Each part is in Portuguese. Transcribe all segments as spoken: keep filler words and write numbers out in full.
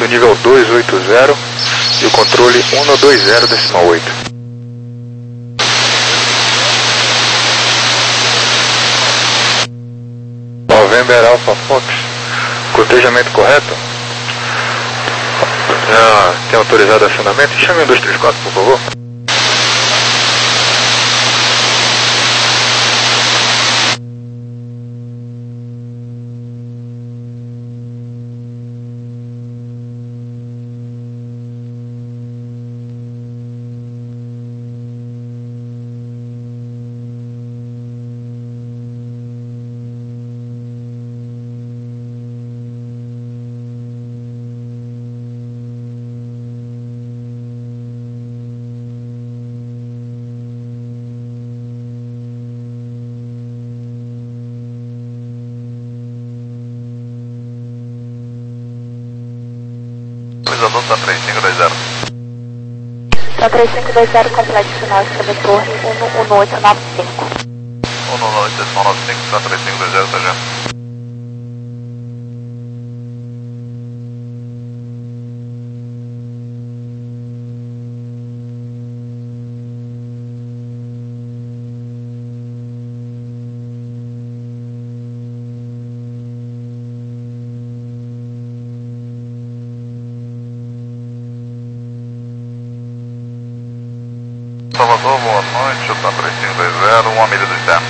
comando nível dois oito zero e o controle um dois zero decimal oito. November Alpha Fox, cotejamento correto? Já tem autorizado acionamento? Chame um dois três quatro, por favor. Tá três cinco dois zero. Tá três cinco dois zero, complete final, chame torre um um oito nove cinco. um um oito decimal nove cinco, tá três cinco dois zero, tá já. Salvador, boa noite, eu tá três cinco dois zero, uma milha do externo.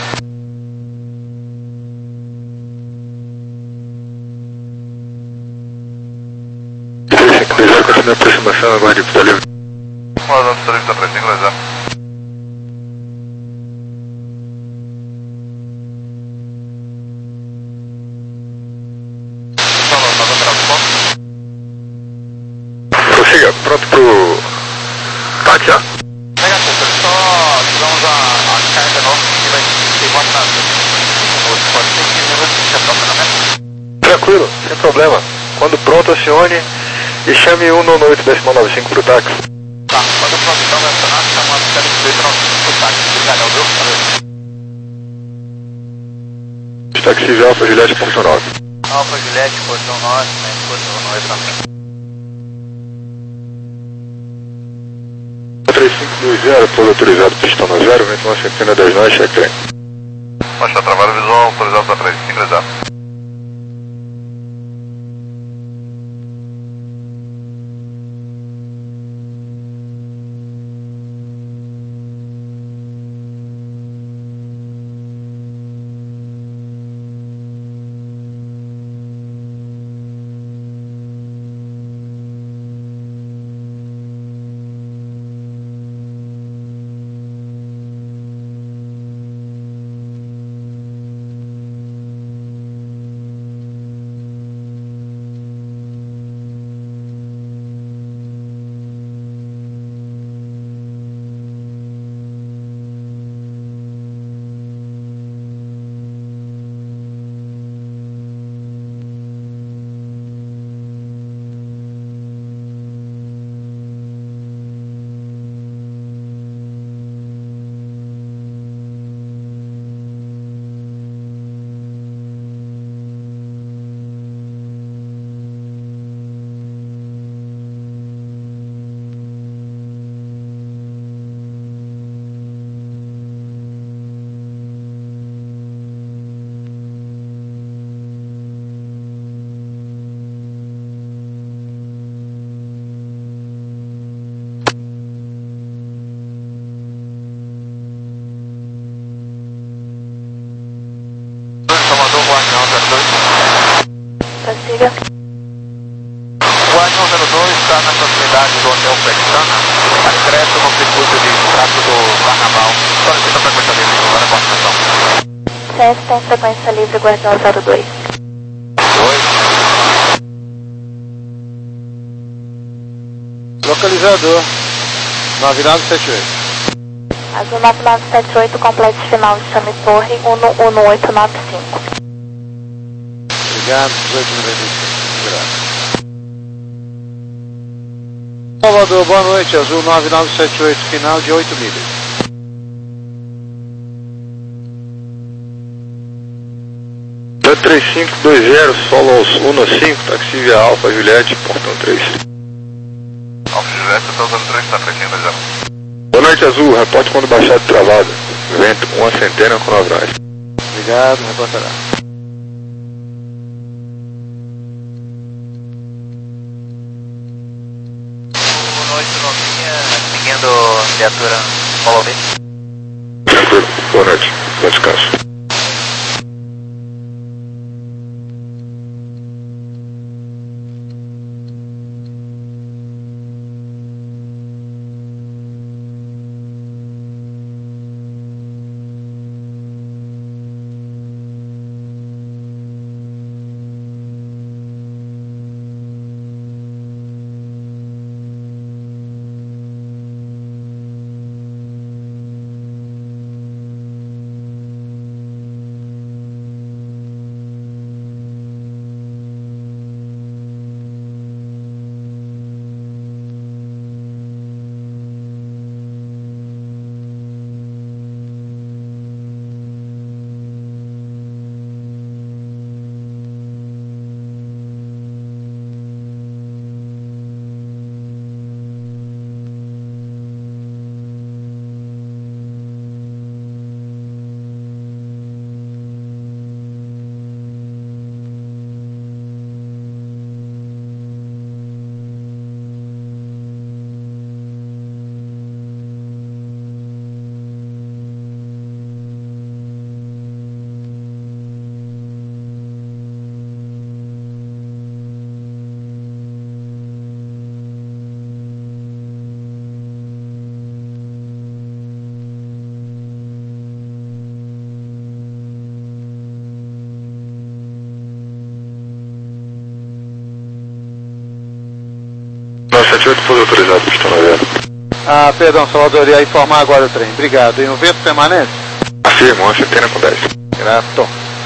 três cinco dois zero, continua a aproximação, aguarde pista livre. Aguardando pista livre, tá três cinco dois zero. Prossiga, pronto pro táxi já? Vamos a, a carga nossa que vai ter uma atraso. Pode ser que minutos de aproximamento. Tranquilo, sem problema. Quando pronto, acione e chame um nove oito decimal nove cinco pro táxi. Tá, quando pronto então vai acionar, chama o Célio Pedro pro táxi. Obrigado, viu? Valeu. Táxi civil Alfa Juliette, posição nove. Alfa Juliette, posição nove, né? Posição nove também. três cinco dois zero, pouso autorizado, pistão no zero, vento uma centena das nós, check trem. Baixa trabalho visual, autorizado para três cinco dois zero. Prossiga. O Guardião zero dois está na proximidade do Hotel Pestana, acresce no circuito de trato do Carnaval. Solicita frequência livre para a continuação. C S tem frequência livre, Guardião zero dois. dois. Localizador nove nove sete oito. Azul nove nove sete oito, complete final, chame torre um um oito nove cinco. Obrigado, dezoito noventa e cinco. Graças. Salvador, boa noite, Azul nove nove sete oito, final de oito milhas. três cinco dois zero, solo aos um cinco, taxi via Alfa Juliette, portão três. Alfa Juliette, eu tô usando três, tá fresquinho já. Boa noite, Azul, reporte quando baixar de travada. Vento, uma centena com nove nós. Obrigado, reportará. Boa noite, novinha, seguindo viatura Follow Me. Tranquilo, boa noite, bom descanso. nove sete oito, foi autorizado, pistão na zero. Ah, perdão, Salvador, ia informar agora o trem. Obrigado. E no vento permanente? Afirmo, uma centena com dez. Grato.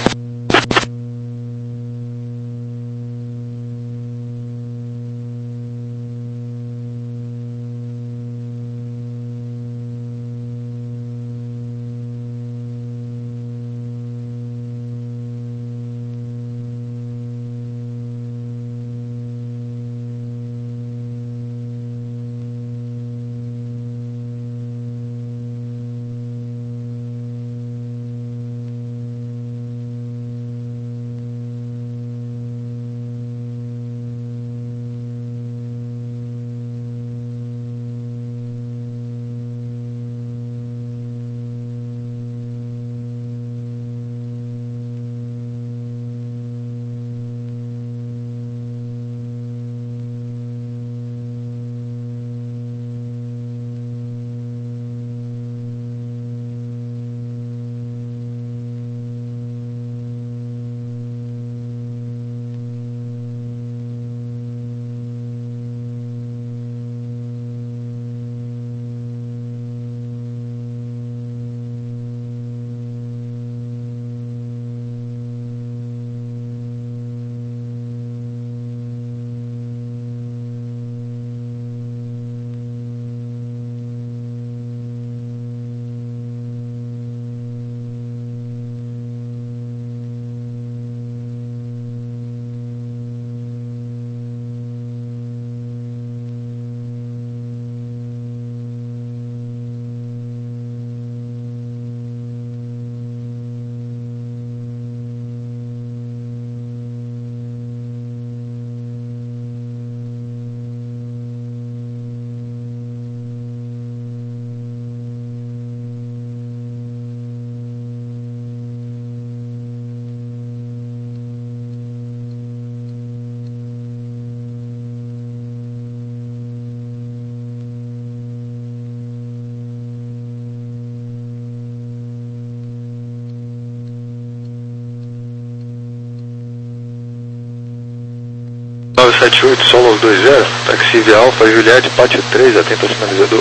nove sete oito, solo aos dois zero, taxi via Alfa Juliette, pátio três, atento ao sinalizador.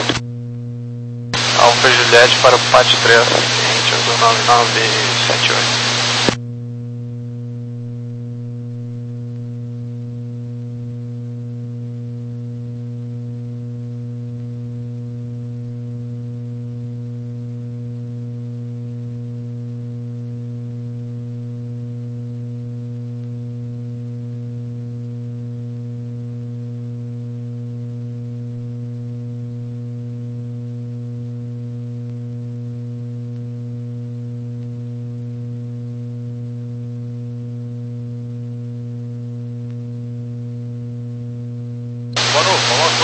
Alfa Juliette para o pátio três, seguinte, do nove nove sete oito.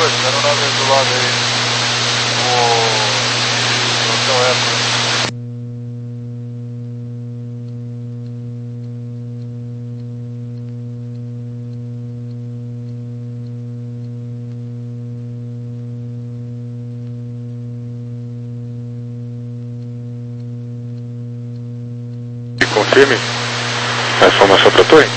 dois, zero nove do lado aí. O Hotel Eco. Confirme a informação para a torre.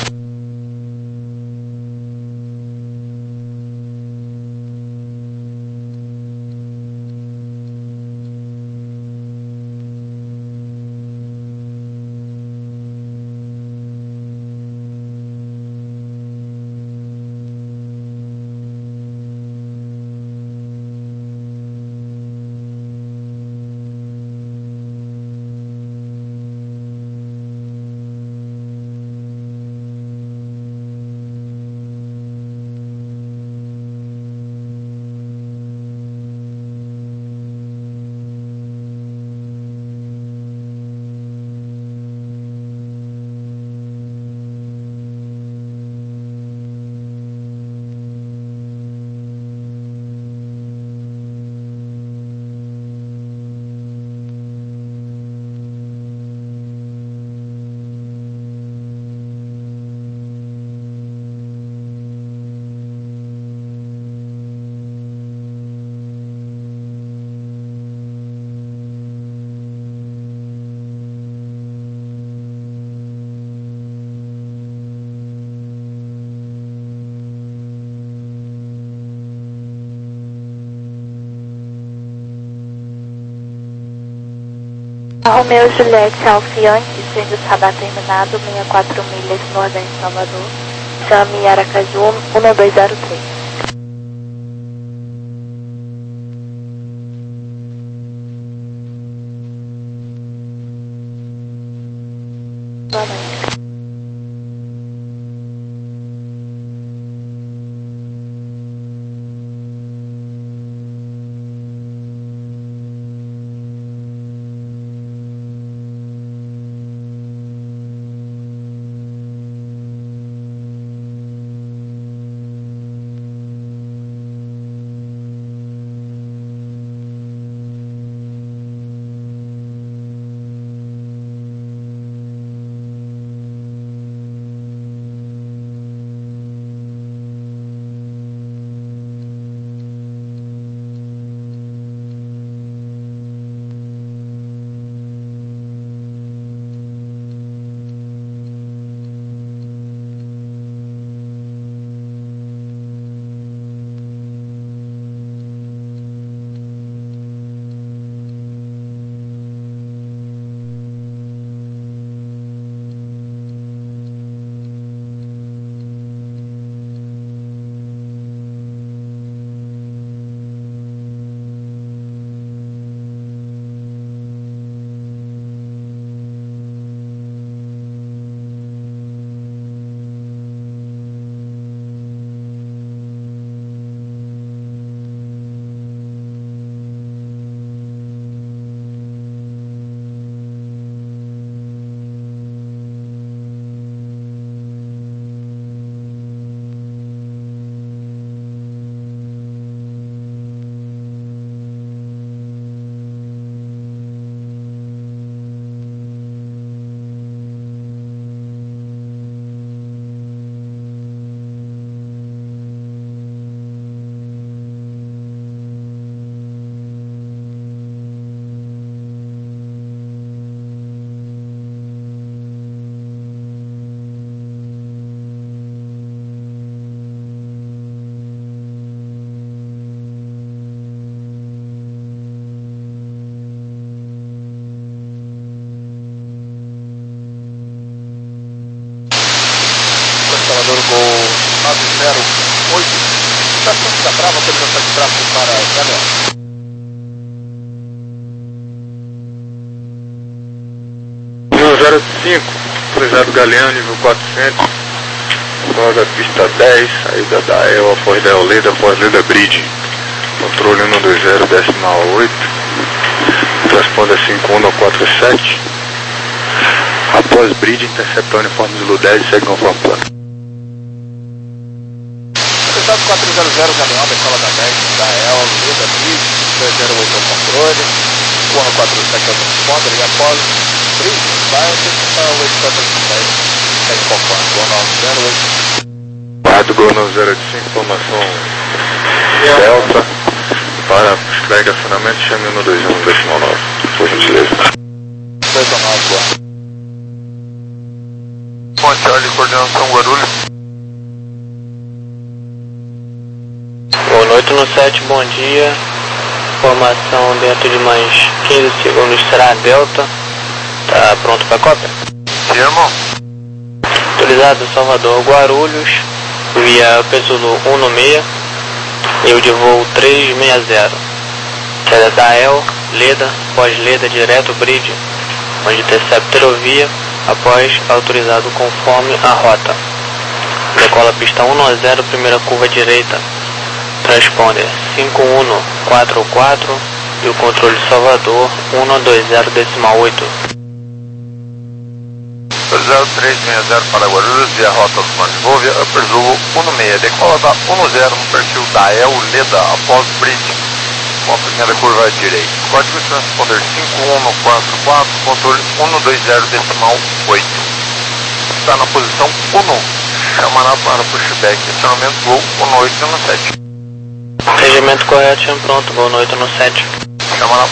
Romeu Juliette Alfiante, sendo Sabá terminado, sessenta e quatro milhas Nordeste Salvador, chame Aracaju um dois zero três. Boa noite. Salvador Gol nove zero oito, estação da Brava, autorização de tráfego para Galeão. zero cinco, cruzado Galeão, nível quatrocentos, da pista dez, saída da E L, após da Eoleda, após Leda Bridge, controle um dois zero, decimal oito, transponder cinco um quatro sete, após Bridge, interceptar uniforme Zulu dez, segue conforme plano. Contato quatro zero zero, Galeão, decola da dez, da E L, Lida, Bridge, dois zero oito ao controle, um um quatro sete ao transponder, e após Bridge, vai para o oito quatro sete, tem conforme, Gol nove zero oito. Rádio Gol nove zero oito cinco, informação Delta, para flag acionamento, chame um dois um decimal nove, por gentileza. dois nove, boa. Bom, Charlie, coordenação Guarulhos. Boa noite no sete, bom dia. Informação dentro de mais quinze segundos será Delta. Tá pronto para cópia? Firmo. Autorizado Salvador Guarulhos, via Pesulu um no seis, eu de voo três seis zero. Saída da E L, Leda, pós-Leda direto Bridge, onde intercepta aerovia, após autorizado conforme a rota. Decola pista um nove zero, primeira curva direita. Transponder cinco um quatro quatro e o controle Salvador um dois zero decimal oito. zero três seis zero para Guarulhos, via rota do Norte Voo, via Upper Zulu um seis, decola da um zero no perfil da E L, Leda, após Bridge, com a primeira curva direita. Código Transponder cinco um quatro quatro, controle um dois zero decimal oito. Está na posição um, chamará para pushback, acionamento Gol um oito no sete. Regimento correto, chama pronto, Gol oito no sete. Chamará.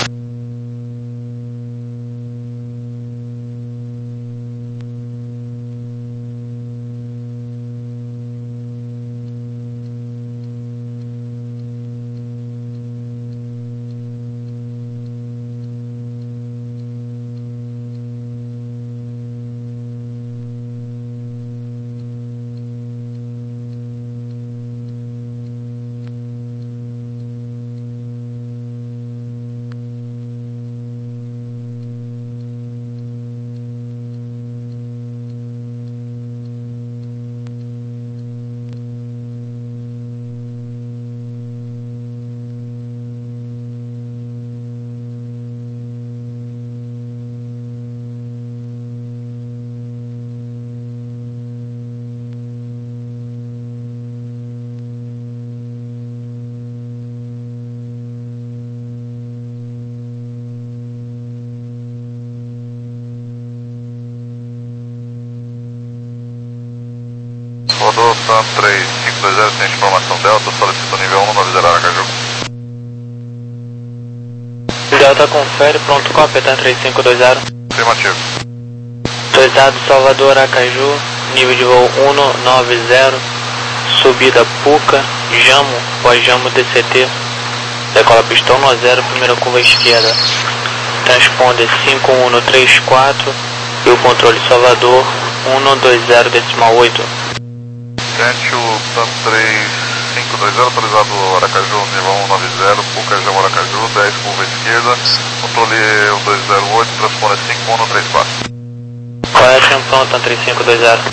Rodou Sam três cinco dois zero, tem informação Delta, solicita nível um nove zero Aracaju. Delta confere, pronto, cópia, tá três cinco dois zero. Afirmativo. Autorizado Salvador Aracaju, nível de voo um nove zero, subida Puca, Jamo, pós-Jamo D C T, decola pista um zero, primeira curva esquerda, transponder cinco um três quatro e o controle Salvador um dois zero decimal oito. Gente, o Sam três cinco dois zero, autorizado Aracaju, nível um nove zero, Puca, Jamo Aracaju, dez curva esquerda, controle um dois zero oito, transponder cinco um três quatro. Correto, chama pronto, três cinco dois zero.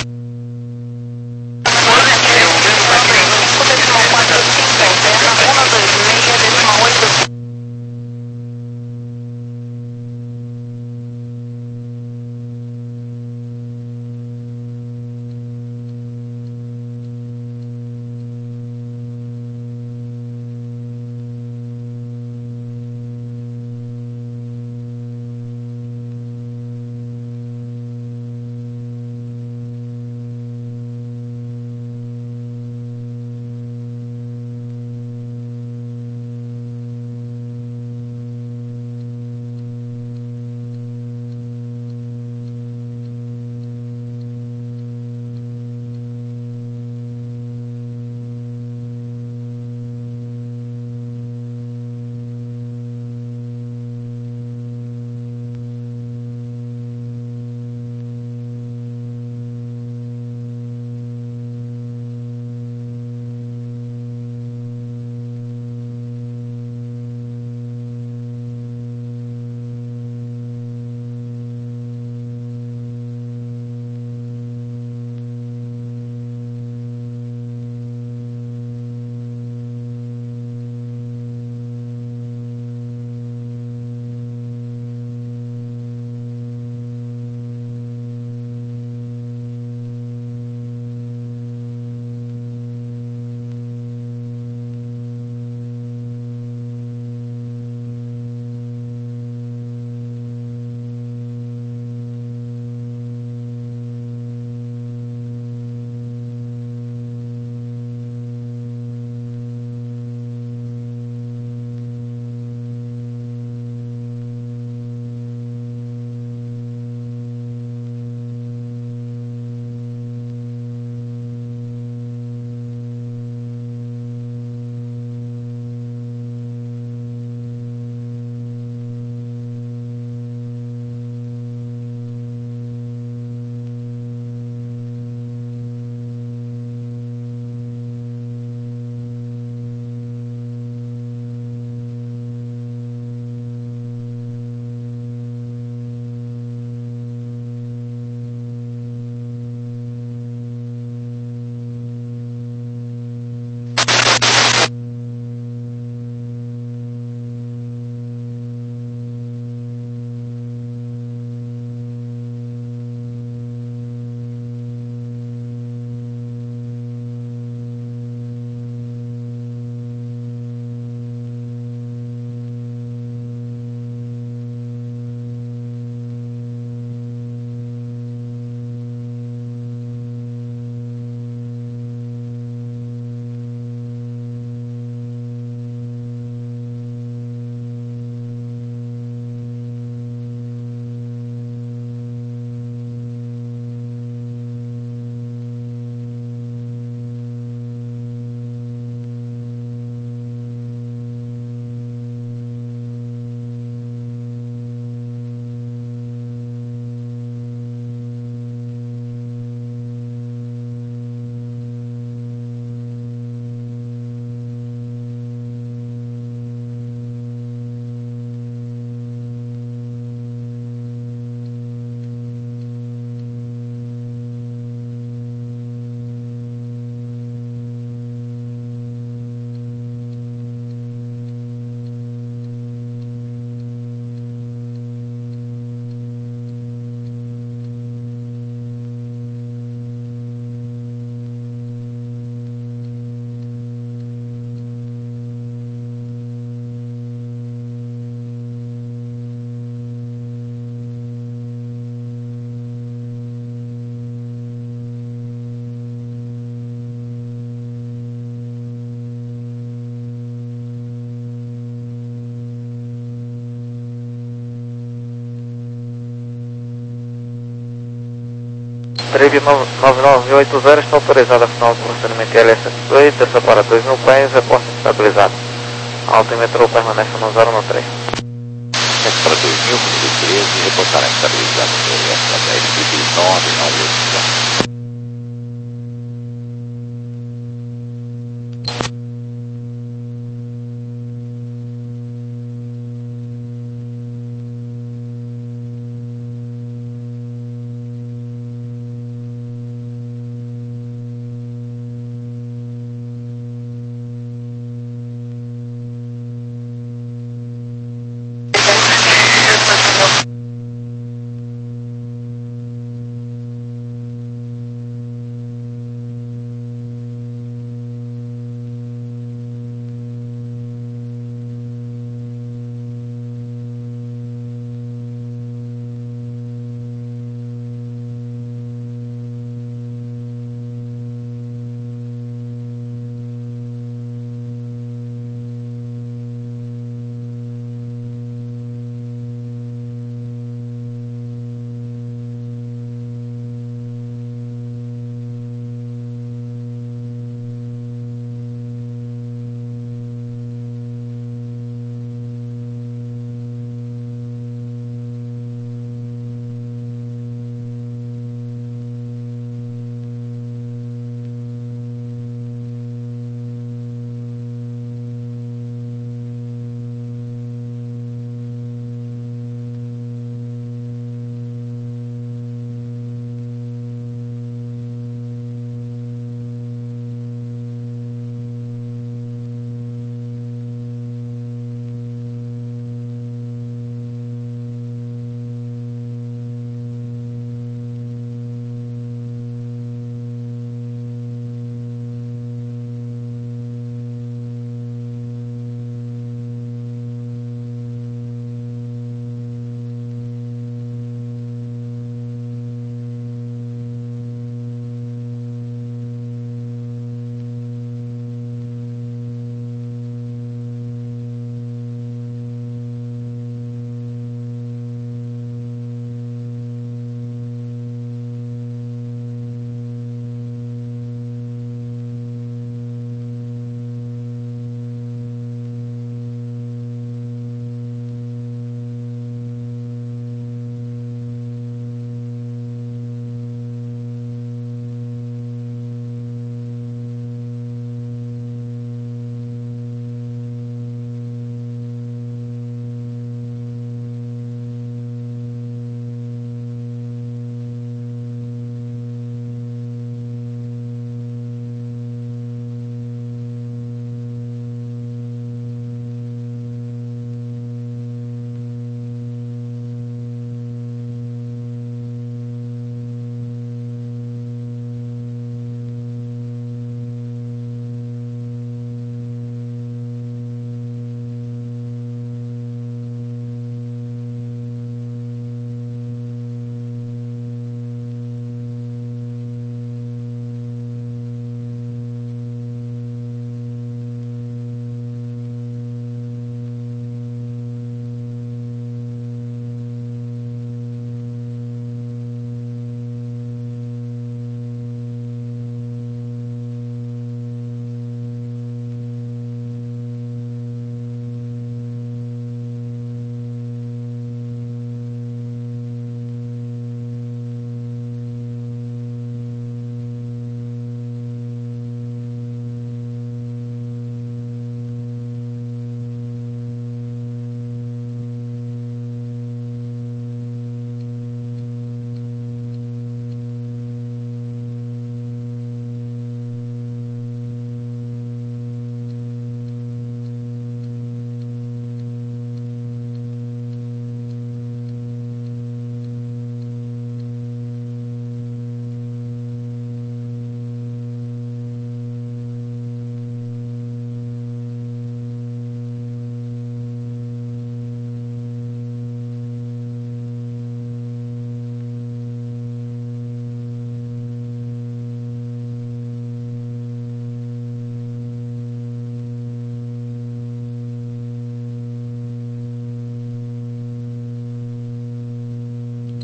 Trade nove nove oito zero está autorizado a final do procedimento L S dois, desça para dois mil pés, reporte estabilizado. Altimetro permanece no zero no três. Desce para dois mil, número treze, reportará estabilizado no L S dez, nove nove oito zero.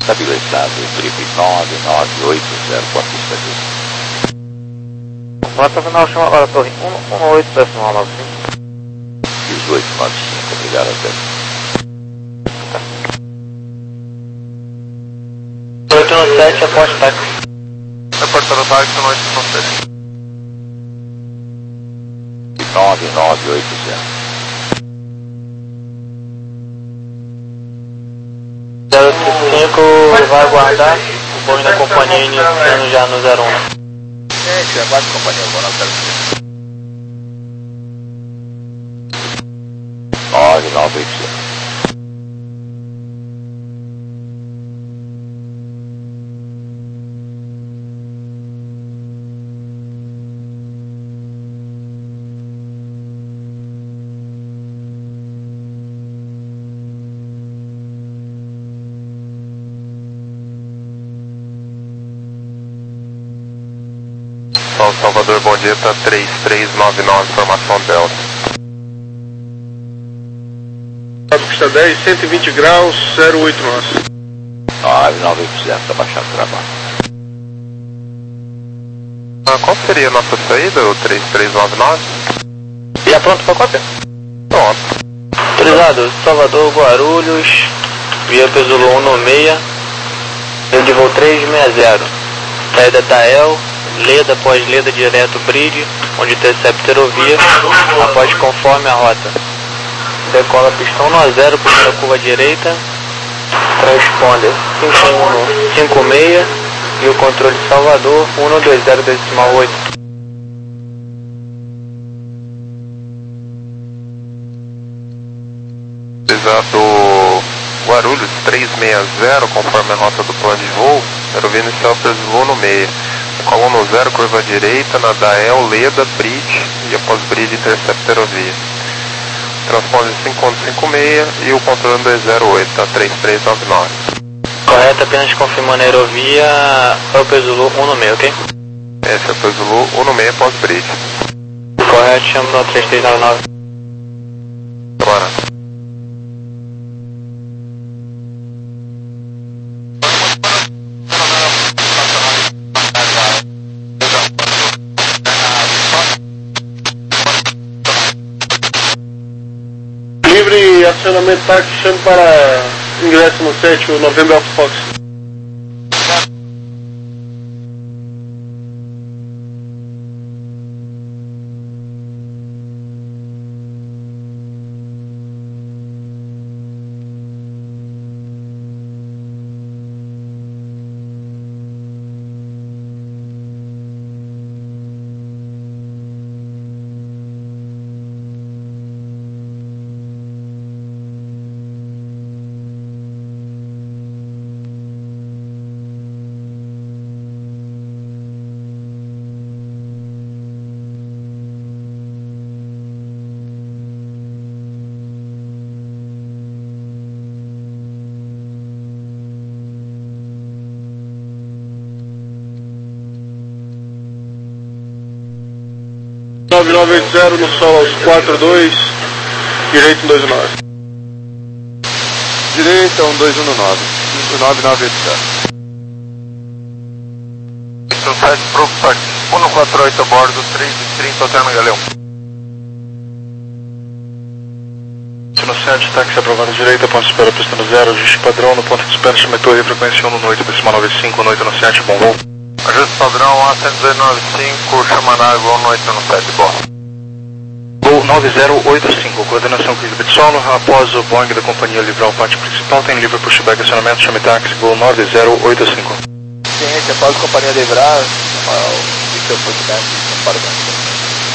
Estabilizado, trip nove nove oito zero, Porto Estadista. Rota final, chama agora a torre um um oito decimal nove cinco. dezoito nove cinco, obrigado até. oito no sete, aposta táxi. Reportando táxi, noite no sete. nove nove oito zero. zero cinco vai aguardar. O Boeing da companhia iniciando já no zero um. Gente, aguarde companhia, vou na zero cinco. nove nove oito zero. Salvador, bom dia, tá três três nove nove, formação Delta. Pista dez, cento e vinte graus, zero oito nós. nove nove oito zero, tá baixando o trabalho. Ah, qual seria a nossa saída, o três três nove nove? Já pronto para cópia? Pronto. Autorizado, Salvador, Guarulhos, via Pesulo um no seis, eu de voo três seis zero. Saída Tael, Leda após Leda direto Bridge, onde intercepta aerovia, após conforme a rota. Decola pistão no a zero, primeira curva direita, transponder cinco um cinco seis e o controle Salvador um dois zero decimal oito. Exato, Guarulhos três seis zero, conforme a rota do plano de voo, aerovia inicial Pesulo no seis. Decola no zero, curva direita, na Dael, Leda, Bridge e após Bridge intercepta aerovia. Transponder cinco um cinco seis e o controle dois zero oito, tá três três nove nove. Correto, apenas confirmando a aerovia, é o Pesulo um no seis, ok? Esse é o Pesulo um no seis após Bridge. Correto, chamo no três três nove nove. Bora. Livre acionamento táxi, chame para ingresso no sete, o November Alpha Fox. nove nove oito zero no sol aos quatro dois, direito um dois um nove. Direita um dois um nove, cinco nove nove oito zero. Então sete pro táxi, um quatro oito a bordo, três e trinta, Hotel no Galeão. No sete, táxi aprovado direita, ponto de espera pista no zero, ajuste padrão no ponto de espera, chame torre, frequência um no oito, decimal noventa e cinco, noite no sete, bom voo. Ajuste padrão A cento e noventa e cinco, chamaná igual noite no sete, bom. Gol nove zero oito cinco, coordenação com equipe de solo, após o Boeing da companhia livrar o pátio principal, tem livre pushback acionamento, chame táxi, Gol nove zero oito cinco. Ciência, após a companhia livrar, o seu pushback para o banco.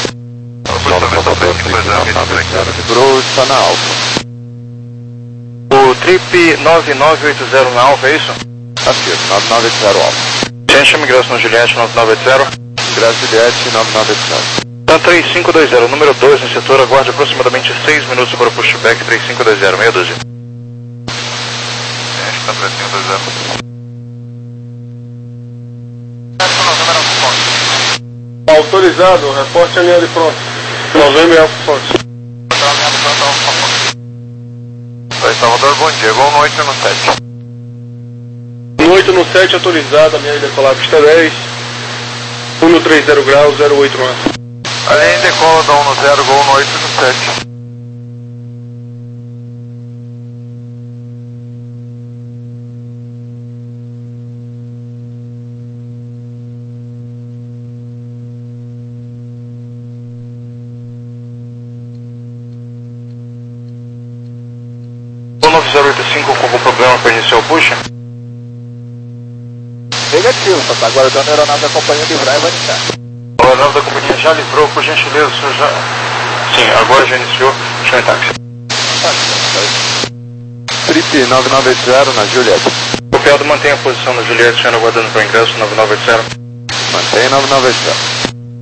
Grosso está na alfa. O trip nove nove oito zero na alfa, é isso? Afirmo, nove nove oito zero alfa. Ciência, chame ingresso no Juliette nove nove oito zero. Ingresso Juliette nove nove oito zero. Então três cinco dois zero, número dois no setor, aguarde aproximadamente seis minutos para o pushback, três cinco dois zero, meia dúzia. Ciência, tá três cinco dois zero. Autorizado, reporte alinhado e pronto. November Alpha Fox. Oi, Salvador, bom dia, boa noite no sete. oito no sete, autorizado, a minha decolar pista dez, um três zero graus, zero oito no ar. Além decola da um no zero, gol no oito no sete. nove zero oito cinco com algum problema para iniciar o push? Negativo, só está aguardando a aeronave da companhia livrar e vai iniciar. A aeronave da companhia já livrou, por gentileza, o senhor já... Sim, agora já iniciou, show em táxi. Trip nove nove oito zero na Juliette. Copiado, mantenha a posição na Juliette, senhor aguardando para o ingresso, nove nove oito zero. Mantém nove nove oito zero.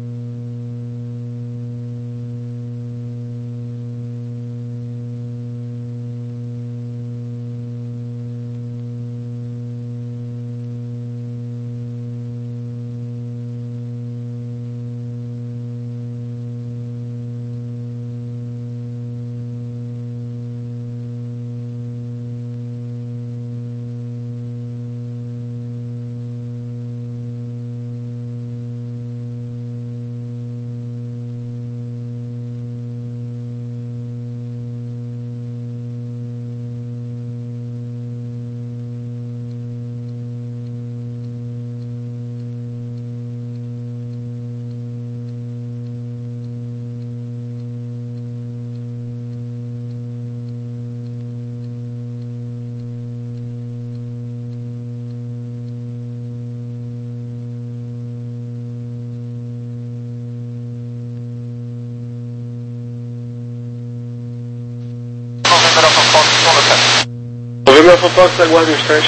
Novembro Alpha Fox, aguarde um instante.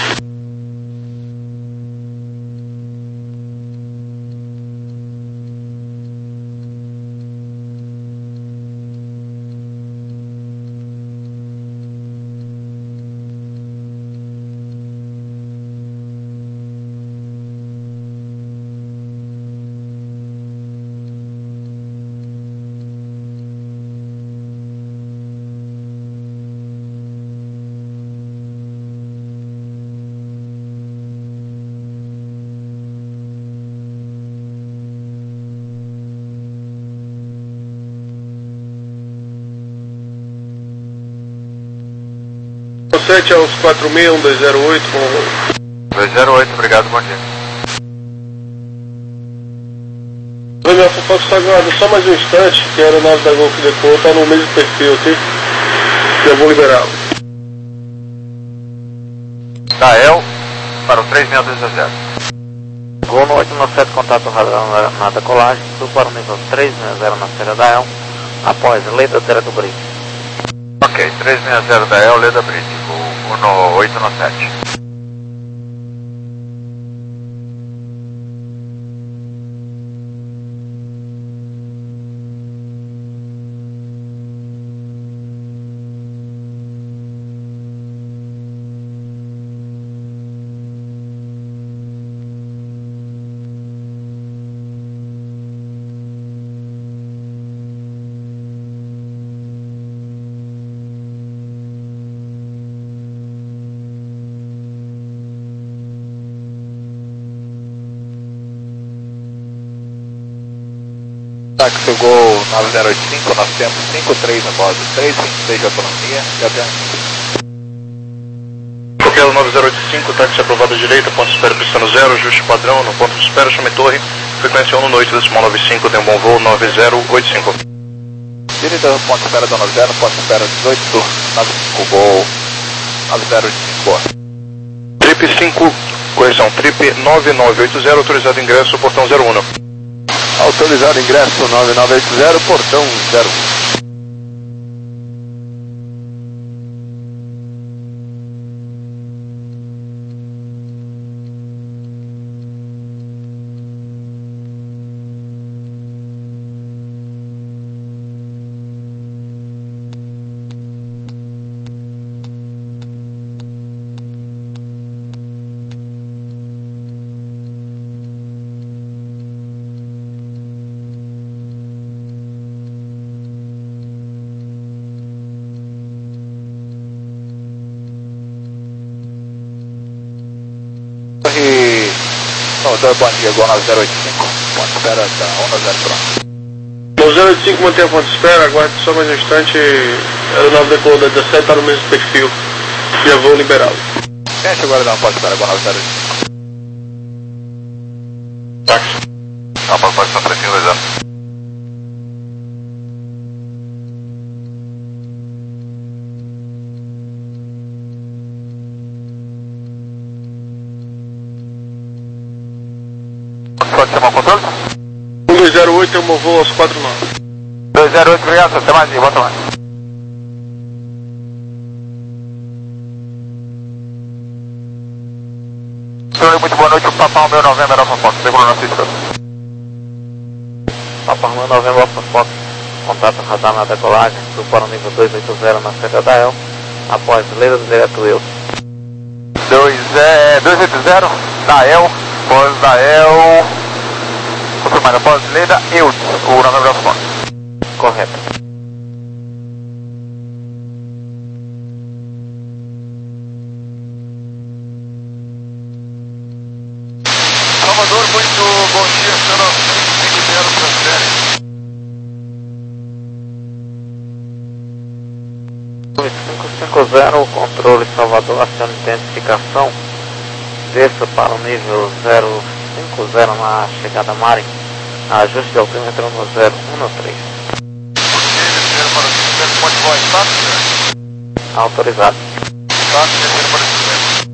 sete aos quatro seis um dois zero oito com... dois zero oito, obrigado, bom dia. Oi, meu Alpha Fox, aguarda só mais um instante, que a aeronave da Gol que decolou está no mesmo perfil, ok? Eu vou liberá-lo. Dael para o três seis dois zero. Gol no oito nove sete, contato radar na decolagem, sul para o nível três seis zero na Serra da El, após Leda direto Bridge. Ok, três seis zero da El, Leda Bridge, o no oito no sete. Táxi Gol nove zero oito cinco, nós temos cinco três na base, três cinco seis de autonomia, já tem. Copiado nove zero oito cinco, táxi aprovado à direita, ponto de espera pista no zero, ajuste padrão, no ponto de espera, chame torre, frequência um no oito, decimal nove cinco, tem um bom voo, nove zero oito cinco. Direita, ponto de espera da nove zero, ponto de espera dezoito, nove cinco, Gol nove zero oito cinco, boa. Trip cinco, correção, Trip nove nove oito zero, autorizado ingresso, portão zero um. Autorizado ingresso nove nove oito zero, portão zero um. Salvador, bom dia, Gol nove zero oito cinco, ponto de espera da onda zero pronto. nove zero oito cinco mantém a ponto de espera, aguarde só mais um instante, aeronave decolou da dezessete, está no mesmo perfil, já vou liberá-lo. Gente, agora dá um ponto de espera, Gol nove zero oito cinco. Táxi. Alfa, pode estar três cinco dois zero. Pode chamar o controle? um dois zero oito, eu vou aos quatro nove. dois zero oito, obrigado, até mais, bota mais. Senhor, muito boa noite, o Papa Romeo Novembro, Alfa Fox, decolou na pista. Papa Romeo Novembro, Alfa Fox, contato radar na decolagem, para o nível dois oito zero na saída da E L, após leira do direto Wilson. dois oito zero, da E L, pós da E L, confirmado, pós leira, eu, o Novembro Alfa Fox. Correto. Salvador, muito bom dia, senhor cinco zero, transfere. cinco cinco zero, controle Salvador, acione identificação, desça para o nível zero cinco zero na chegada Mari, ajuste de altímetro no zero um três. Pode voar, está, senhor? Autorizado. Está, senhor, para o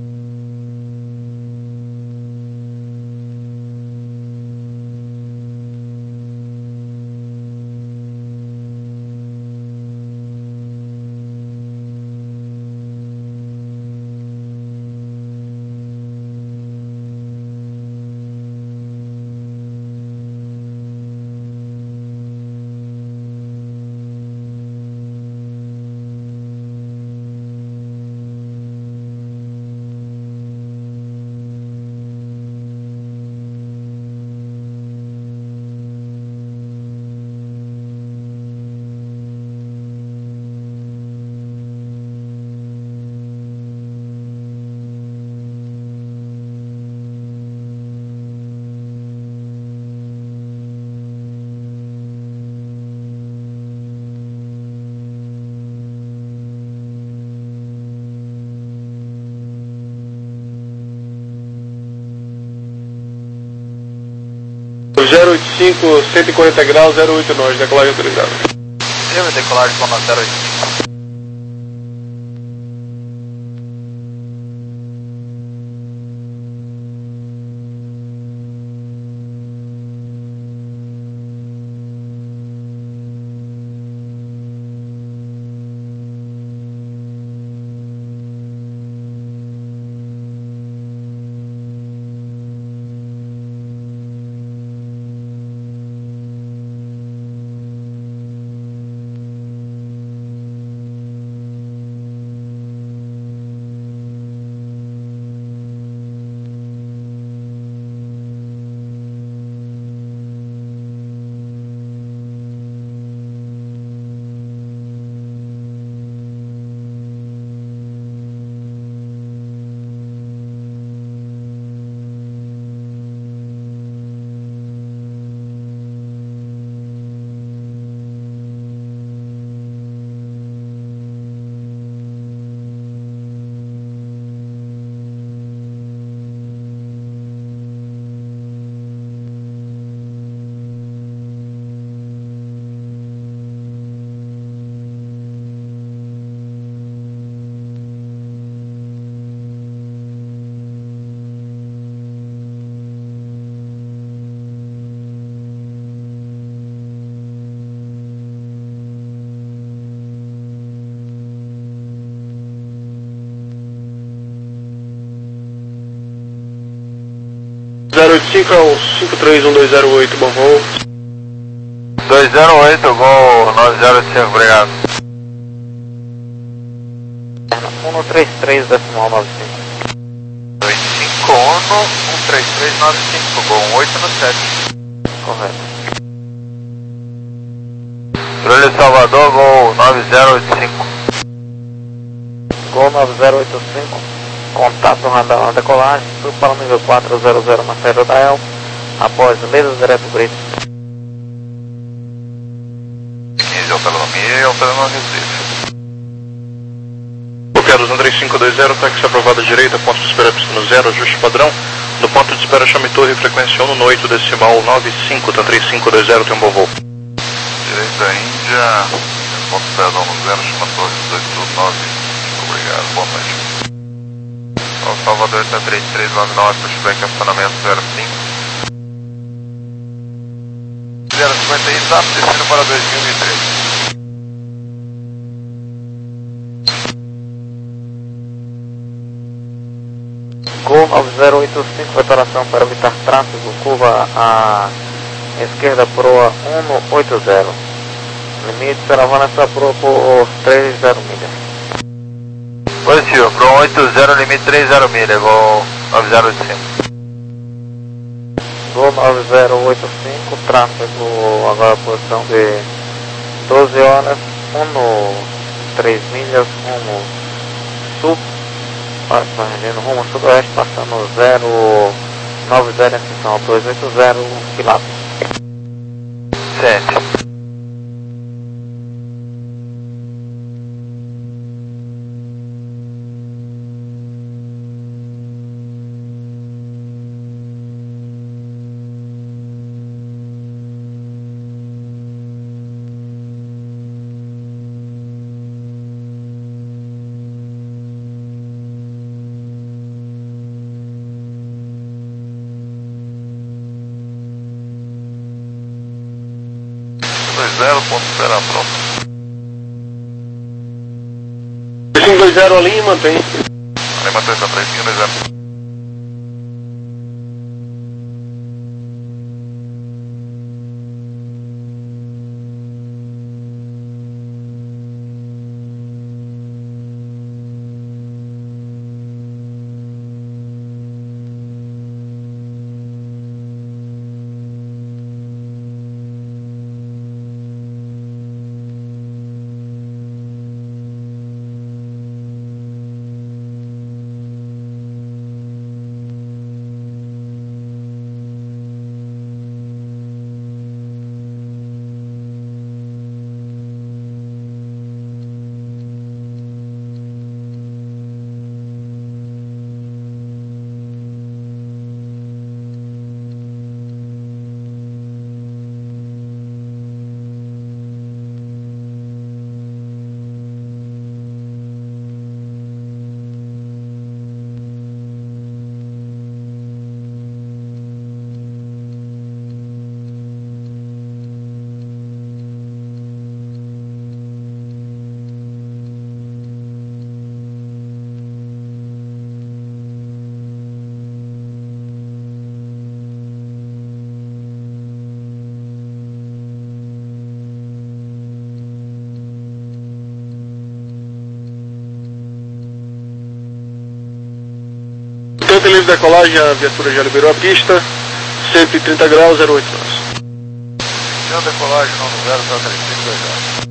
zero oito cinco, cento e quarenta graus, zero oito nove, decolagem autorizada. Lembra decolagem com a zero oito cinco. zero oito cinco ao cinco três um dois zero oito, bom voo. dois zero oito, Gol nove zero oito cinco, obrigado. um três três, decimal nove cinco. dois cinco um, um três três nove cinco, Gol um oito no sete. Correto. Trulha Salvador, Gol nove zero oito cinco. Gol nove zero oito cinco, Contato do radar na decolagem, subo para o nível quatrocentos na saída da E L, após leda direto bridge. quinze, autonomia e alterando Recife. Bloqueados André cinco dois zero, táxi aprovado à direita, ponto de espera pistão zero, ajuste padrão. No ponto de espera chame torre, frequência um no oito decimal nove cinco, tá três cinco dois zero, tem um bom voo. Direita Índia, ponto de espera no zero, chama torre dois nove, obrigado, boa noite. Ao Salvador está três três nove nove, pushback acionamento zero cinco. zero cinquenta e zap, destino para dois mil e treze. Gol nove zero oito cinco, preparação para evitar tráfego, curva à esquerda, proa cento e oitenta. Limite será Vanessa Pro por trinta milhas. Positivo, Pro oitenta, limite trinta milhas, vou nove zero oito cinco. Gol nove zero oito cinco, tráfego agora posição de doze horas, três milhas, rumo sul. Rendendo rumo sudoeste, passando zero nove zero em seção dois oito zero quilômetros. sete. dois zero, ponto de espera pronto. cinco dois zero ali, mantém. Ali mantém essa três cinco dois zero. Tenta livre decolagem, a viatura já liberou a pista, cento e trinta graus, zero oito nós. Deu decolagem no zero, tá três cinco dois zero.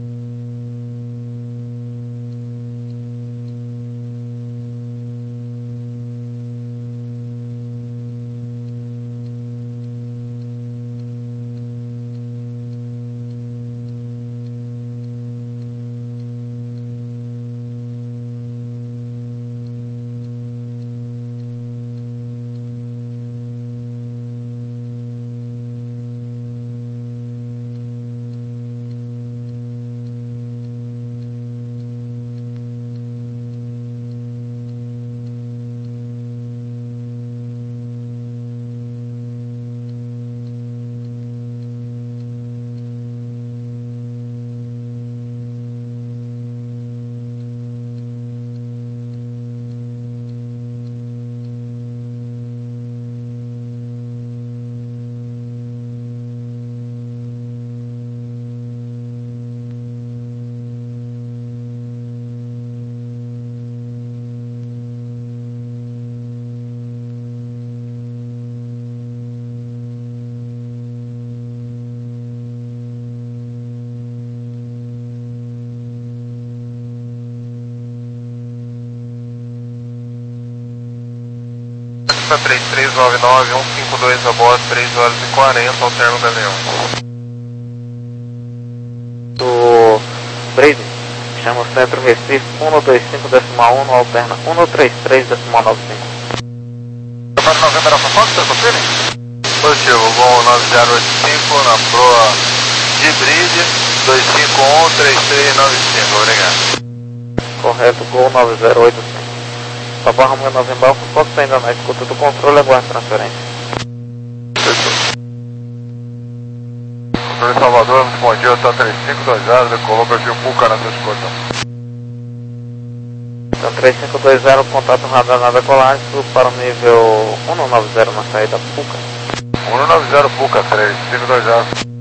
Cessna três três nove nove, um cinco dois a bordo, três horas e quarenta, alterno Galeão. Do Brady, chama o centro Recife, um dois cinco decimal um, alterna um três três decimal nove cinco. Para Novembro Alfa Fox, está possível? Positivo, voo nove zero oito cinco na proa de Bride, dois cinco um, três três nove cinco, obrigado. Correto, Gol nove zero oito cinco. Papa Romeo Novembro Alfa Fox ainda na escuta do controle, aguarde transferência. Controle Salvador, respondiu, está três cinco dois zero, decolou perfil Puca na sua escuta. Então três cinco dois zero, contato radar na decolagem, subo para o nível um nove zero na saída Puca. um nove zero Puca, três cinco dois zero.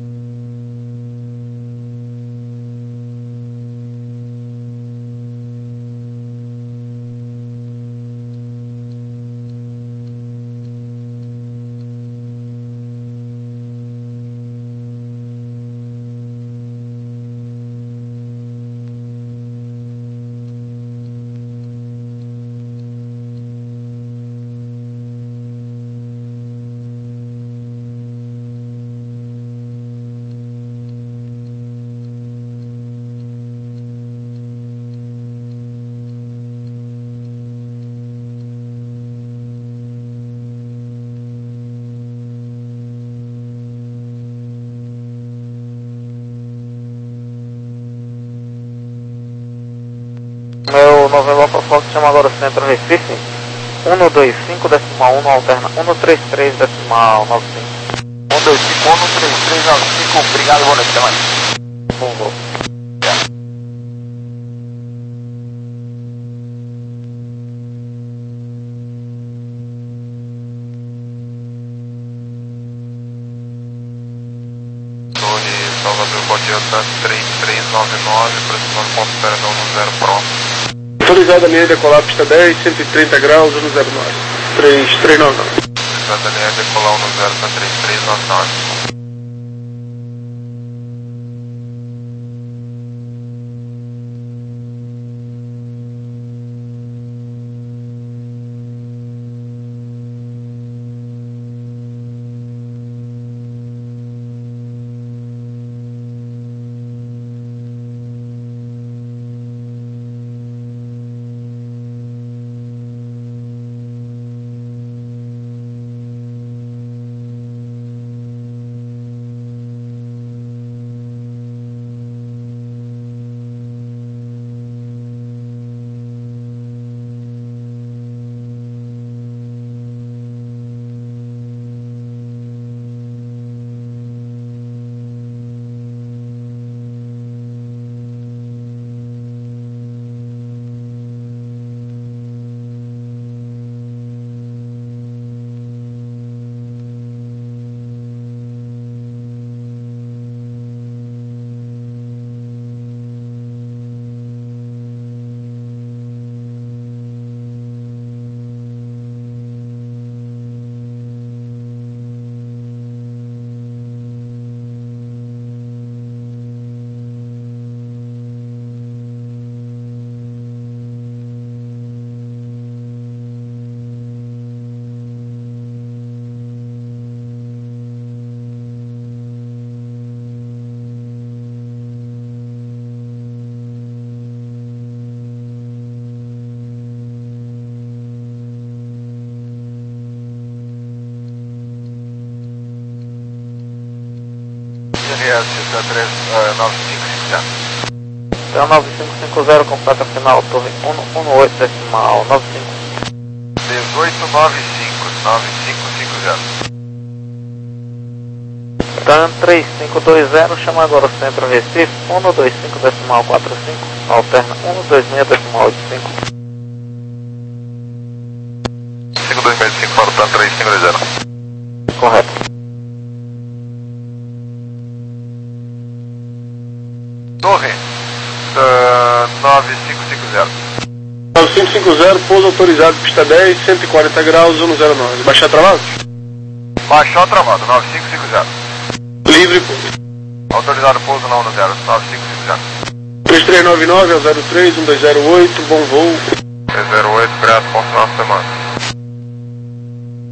Meu Novembro Alfa Fox chama agora o centro Recife, um dois cinco decimal um, alterna um três três decimal nove cinco. um dois cinco um, três três nove cinco, obrigado, boa noite, até mais. Bom voo. Torre Salvador, bom dia, está três três nove nove, aproximando ponto perdão no zero pronto. Autorizada a linha decolar pista dez, cento e trinta graus, um zero nove. três três nove nove. Autorizada a linha decolar no zero para três três nove nove. três nove cinco cinco zero. Então nove cinco cinco zero, completa final, torre um um oito decimal nove cinco. dezoito nove cinco, nove cinco cinco zero. Então três cinco dois zero, chama agora o centro Recife, um dois cinco decimal quatro cinco, alterna um dois seis decimal oito cinco. cinco dois seis cinco para o TAN três cinco dois zero. Correto. Torre uh, nove cinco cinco zero. nove cinco cinco zero, pouso autorizado, pista dez, cento e quarenta graus, um zero nove. Baixar travado? Baixar travado, nove cinco cinco zero. Livre, pouso. Autorizado pouso na um zero, nove cinco cinco zero. três três nove nove ao zero três um dois zero oito, bom voo. três zero oito, obrigado, bom final de semana.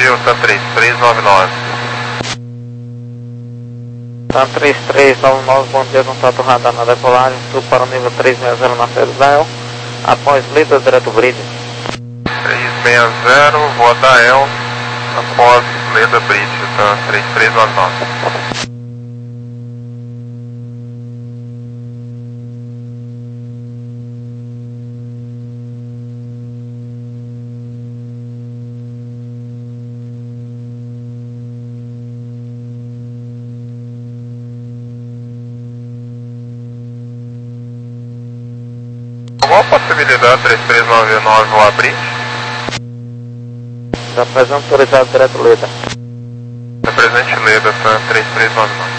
dia, tá três três nove nove. Tá três três nove nove, bom dia, contato radar na decolagem, subo para o nível três seis zero na Feira da El, após lida direto bridge. três seis zero, vou da El, após lida bridge, tá três três nove nove. Qual a possibilidade três três nove nove vou abrir? Já presente autorizado direto lida. Represente Leda, tá três três nove nove.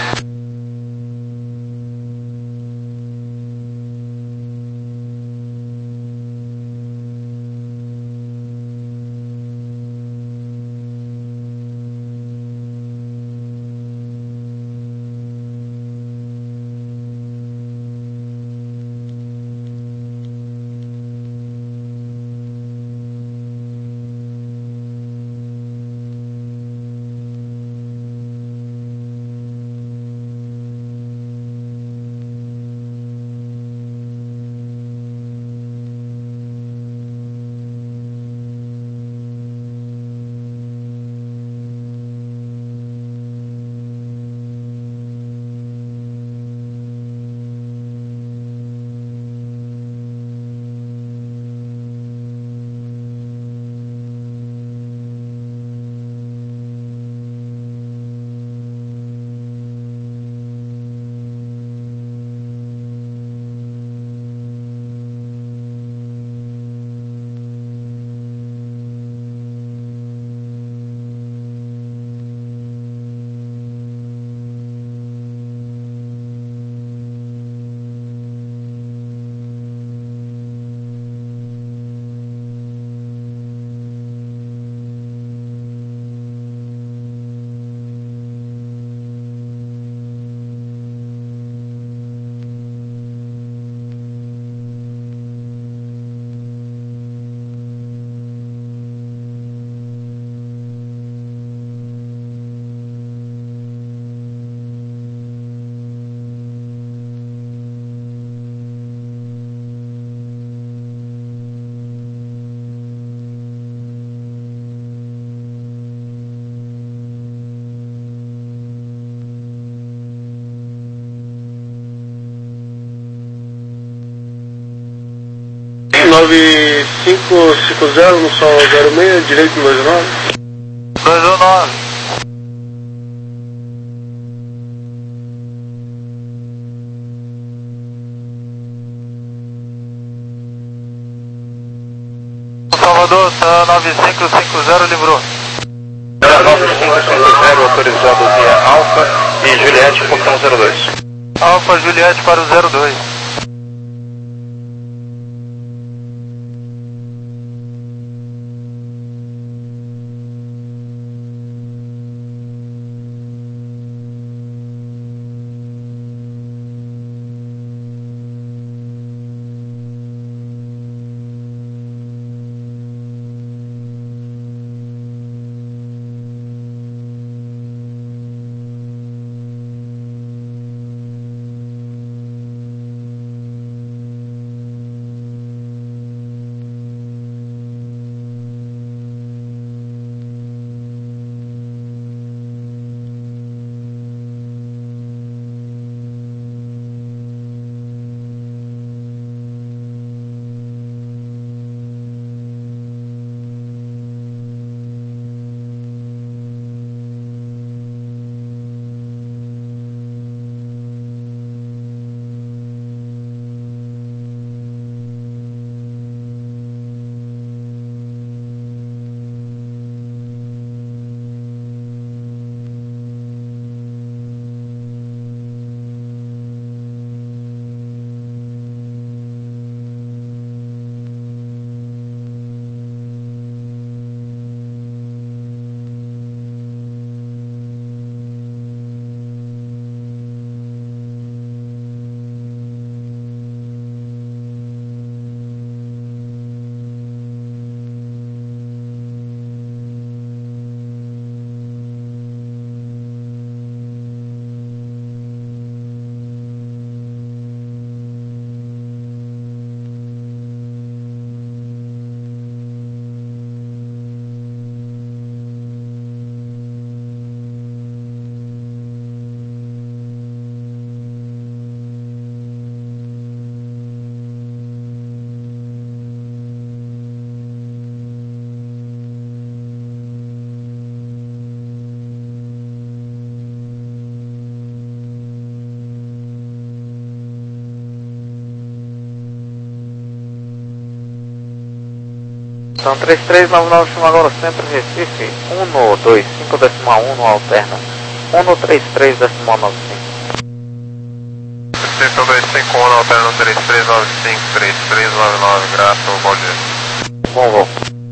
nove cinco cinco zero no sol zero seis, direito dois nove. dois nove. Salvador, tá nove cinco cinco zero, livrou. nove cinco cinco zero, autorizado via Alfa e Juliette, portão zero dois. Alfa Juliette para o zero dois. Então três três nove nove chama agora sempre Recife, um dois cinco decimal um alterna, um três três decimal nove cinco. Extensão dois cinco um alterna três três nove cinco, três três nove nove, graças ao bom dia. Bom voo.